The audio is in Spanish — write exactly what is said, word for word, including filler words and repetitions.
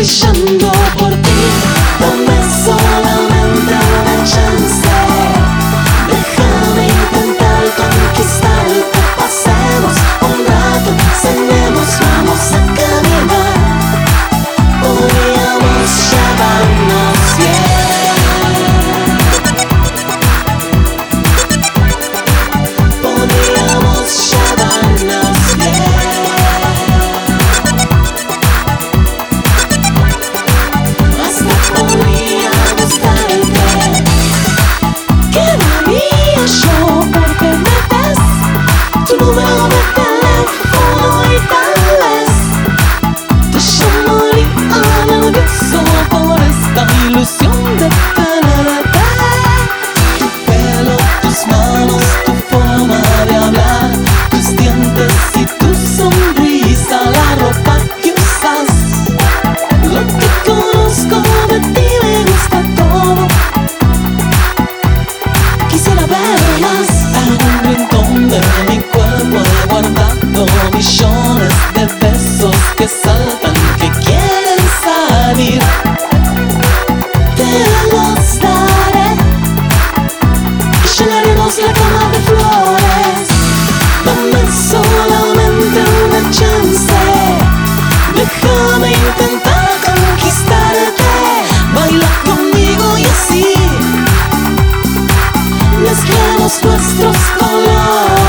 brillando por ti. Dame solamente una chance, déjame intentar conquistarte. Pasemos un rato, cenemos, vamos a caminar. Podríamos llevarnos bien, podríamos llevarnos bien. Hasta podría gustarte. Quedaría yo porque me des tu número de teléfono y tal vez te llamaría nervioso por esta ilusión de tenerte. Tu pelo, tus manos, tu forma de hablar, tus dientes y tu sonrisa, la ropa que usas, lo que conozco de ti me gusta todo. Quisiera ver más. En un rincón de mi cuerpo he guardado millones de besos que saltan, que quieren salir. Te los daré y llenaremos la cama de flores. Dame solamente una chance, déjame intentar conquistarte. Baila conmigo y así mezclemos nuestros colores.